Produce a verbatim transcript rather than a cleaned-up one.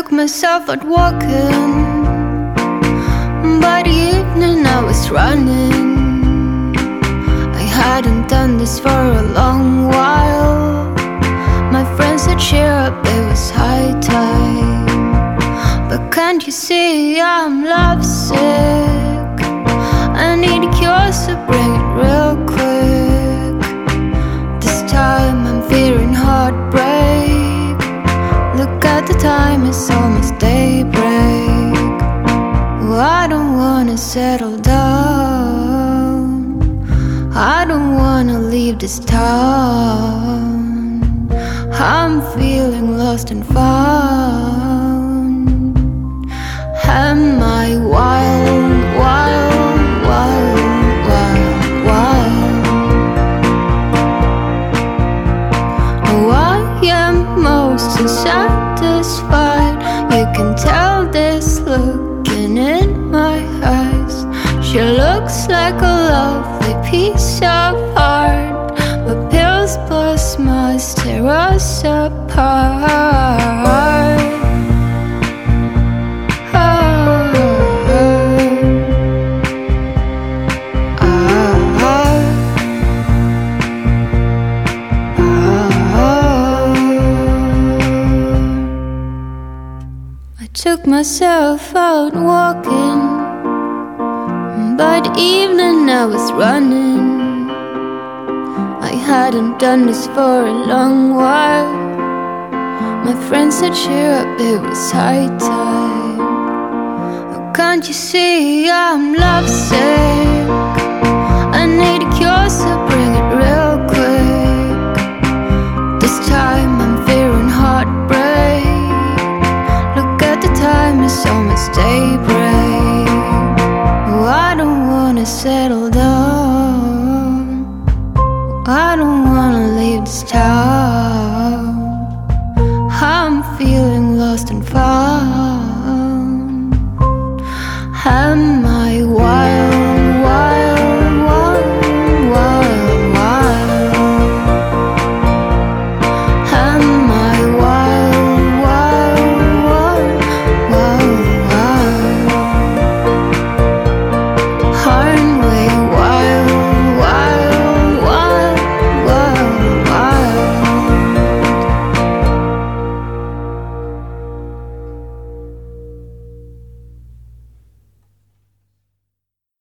took myself out walking. By the evening I was running. I hadn't done this for a long while. My friends said cheer up, it was high time. But can't you see I'm lovesick? I need a cure, so bring it real quick. This time I'm fearing heartbreak. Look at the time, it's almost daybreak. Oh, I don't wanna settle down. I don't wanna leave this town. I'm feeling lost and found. Am I wild, wild, wild, wild, wild? Oh, I am most unsatisfied. You can tell this looking in my eyes. She looks like a lovely piece of art, but pills plus must tear us apart. Took myself out walking. By the evening I was running. I hadn't done this for a long while. My friends said cheer up, it was high time. Oh, can't you see I'm lovesick? I need a cure, so bring it real quick. This time I'm fearing heartbreak. Time is almost daybreak. Oh, I don't wanna settle down. I don't wanna leave this town.